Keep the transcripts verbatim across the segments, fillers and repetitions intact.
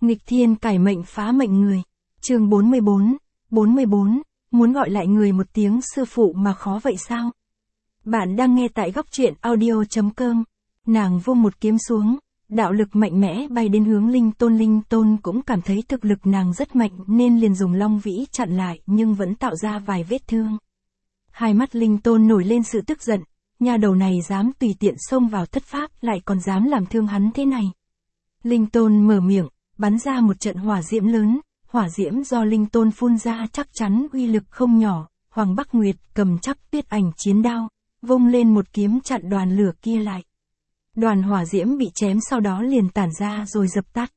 Nghịch thiên cải mệnh phá mệnh người. Chương bốn mươi bốn, bốn mươi bốn, muốn gọi lại người một tiếng sư phụ mà khó vậy sao? Bạn đang nghe tại góc truyện audio.com. Nàng vung một kiếm xuống, đạo lực mạnh mẽ bay đến hướng Linh Tôn. Linh Tôn cũng cảm thấy thực lực nàng rất mạnh nên liền dùng long vĩ chặn lại nhưng vẫn tạo ra vài vết thương. Hai mắt Linh Tôn nổi lên sự tức giận, nhà đầu này dám tùy tiện xông vào thất pháp lại còn dám làm thương hắn thế này. Linh Tôn mở miệng, bắn ra một trận hỏa diễm lớn, hỏa diễm do Linh Tôn phun ra chắc chắn uy lực không nhỏ. Hoàng Bắc Nguyệt cầm chắc tuyết ảnh chiến đao, vung lên một kiếm chặn đoàn lửa kia lại. Đoàn hỏa diễm bị chém sau đó liền tản ra rồi dập tắt.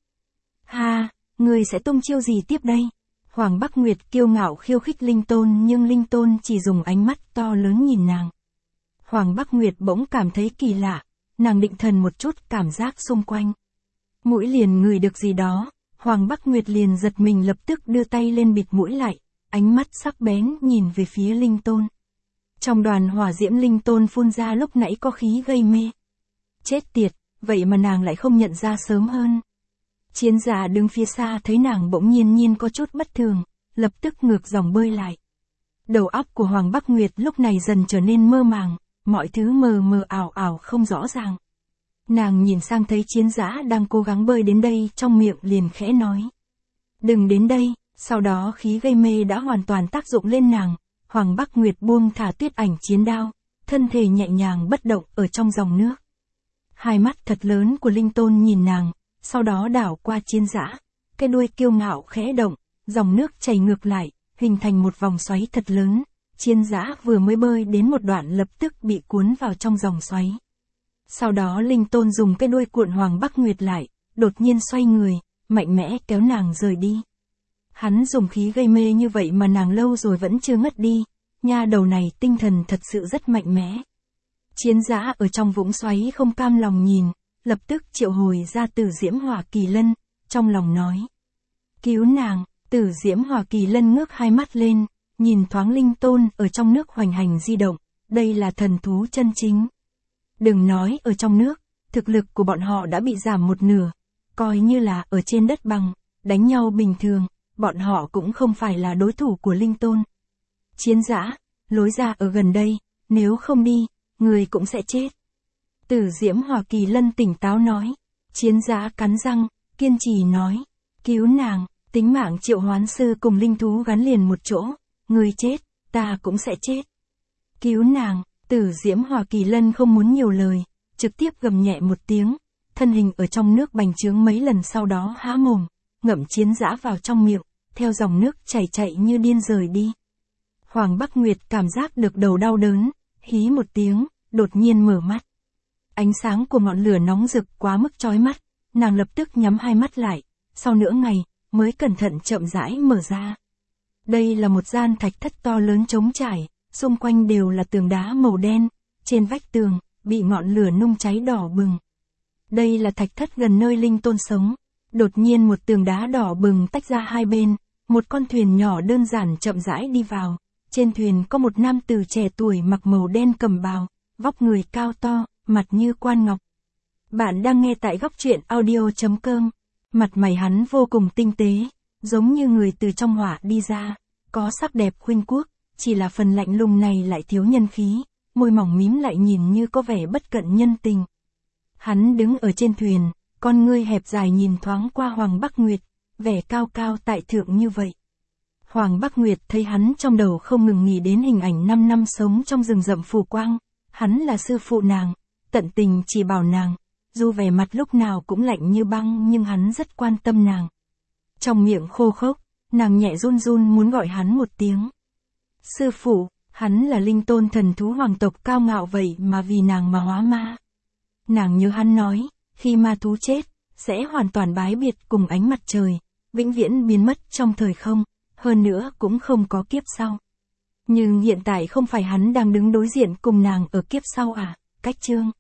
Ha, người sẽ tung chiêu gì tiếp đây? Hoàng Bắc Nguyệt kiêu ngạo khiêu khích Linh Tôn nhưng Linh Tôn chỉ dùng ánh mắt to lớn nhìn nàng. Hoàng Bắc Nguyệt bỗng cảm thấy kỳ lạ, nàng định thần một chút cảm giác xung quanh. Mũi liền ngửi được gì đó, Hoàng Bắc Nguyệt liền giật mình lập tức đưa tay lên bịt mũi lại, ánh mắt sắc bén nhìn về phía Linh Tôn. Trong đoàn hỏa diễm Linh Tôn phun ra lúc nãy có khí gây mê. Chết tiệt, vậy mà nàng lại không nhận ra sớm hơn. Chiến giả đứng phía xa thấy nàng bỗng nhiên nhiên có chút bất thường, lập tức ngược dòng bơi lại. Đầu óc của Hoàng Bắc Nguyệt lúc này dần trở nên mơ màng, mọi thứ mờ mờ ảo ảo không rõ ràng. Nàng nhìn sang thấy chiến giả đang cố gắng bơi đến đây, trong miệng liền khẽ nói. Đừng đến đây, sau đó khí gây mê đã hoàn toàn tác dụng lên nàng. Hoàng Bắc Nguyệt buông thả tuyết ảnh chiến đao, thân thể nhẹ nhàng bất động ở trong dòng nước. Hai mắt thật lớn của Linh Tôn nhìn nàng, sau đó đảo qua chiến giả, cái đuôi kiêu ngạo khẽ động, dòng nước chảy ngược lại, hình thành một vòng xoáy thật lớn. Chiến giả vừa mới bơi đến một đoạn lập tức bị cuốn vào trong dòng xoáy. Sau đó Linh Tôn dùng cái đuôi cuộn Hoàng Bắc Nguyệt lại, đột nhiên xoay người, mạnh mẽ kéo nàng rời đi. Hắn dùng khí gây mê như vậy mà nàng lâu rồi vẫn chưa ngất đi, nha đầu này tinh thần thật sự rất mạnh mẽ. Chiến giả ở trong vũng xoáy không cam lòng nhìn, lập tức triệu hồi ra Tử Diễm Hỏa Kỳ Lân, trong lòng nói. Cứu nàng. Tử Diễm Hỏa Kỳ Lân ngước hai mắt lên, nhìn thoáng Linh Tôn ở trong nước hoành hành di động, đây là thần thú chân chính. Đừng nói ở trong nước, thực lực của bọn họ đã bị giảm một nửa, coi như là ở trên đất bằng, đánh nhau bình thường, bọn họ cũng không phải là đối thủ của Linh Tôn. Chiến giả, lối ra ở gần đây, nếu không đi, người cũng sẽ chết. Tử Diễm Hỏa Kỳ Lân tỉnh táo nói. Chiến giả cắn răng, kiên trì nói. Cứu nàng, tính mạng Triệu Hoán Sư cùng linh thú gắn liền một chỗ, người chết, ta cũng sẽ chết. Cứu nàng. Tử Diễm Hỏa Kỳ Lân không muốn nhiều lời, trực tiếp gầm nhẹ một tiếng, thân hình ở trong nước bành trướng mấy lần sau đó há mồm, ngậm chiến dã vào trong miệng, theo dòng nước chảy chạy như điên rời đi. Hoàng Bắc Nguyệt cảm giác được đầu đau đớn, hí một tiếng, đột nhiên mở mắt. Ánh sáng của ngọn lửa nóng rực quá mức chói mắt, nàng lập tức nhắm hai mắt lại, sau nửa ngày, mới cẩn thận chậm rãi mở ra. Đây là một gian thạch thất to lớn trống trải. Xung quanh đều là tường đá màu đen, trên vách tường, bị ngọn lửa nung cháy đỏ bừng. Đây là thạch thất gần nơi Linh Tôn sống. Đột nhiên một tường đá đỏ bừng tách ra hai bên, một con thuyền nhỏ đơn giản chậm rãi đi vào. Trên thuyền có một nam tử trẻ tuổi mặc màu đen cẩm bào, vóc người cao to, mặt như quan ngọc. Bạn đang nghe tại góc truyện audio.com. Mặt mày hắn vô cùng tinh tế, giống như người từ trong hỏa đi ra, có sắc đẹp khuynh quốc. Chỉ là phần lạnh lùng này lại thiếu nhân khí, môi mỏng mím lại nhìn như có vẻ bất cận nhân tình. Hắn đứng ở trên thuyền, con ngươi hẹp dài nhìn thoáng qua Hoàng Bắc Nguyệt, vẻ cao cao tại thượng như vậy. Hoàng Bắc Nguyệt thấy hắn trong đầu không ngừng nghĩ đến hình ảnh năm năm sống trong rừng rậm phù quang, hắn là sư phụ nàng, tận tình chỉ bảo nàng, dù vẻ mặt lúc nào cũng lạnh như băng nhưng hắn rất quan tâm nàng. Trong miệng khô khốc, nàng nhẹ run run muốn gọi hắn một tiếng. Sư phụ, hắn là Linh Tôn thần thú hoàng tộc cao ngạo vậy mà vì nàng mà hóa ma. Nàng nhớ hắn nói, khi ma thú chết, sẽ hoàn toàn bái biệt cùng ánh mặt trời, vĩnh viễn biến mất trong thời không, hơn nữa cũng không có kiếp sau. Nhưng hiện tại không phải hắn đang đứng đối diện cùng nàng ở kiếp sau à, cách chương.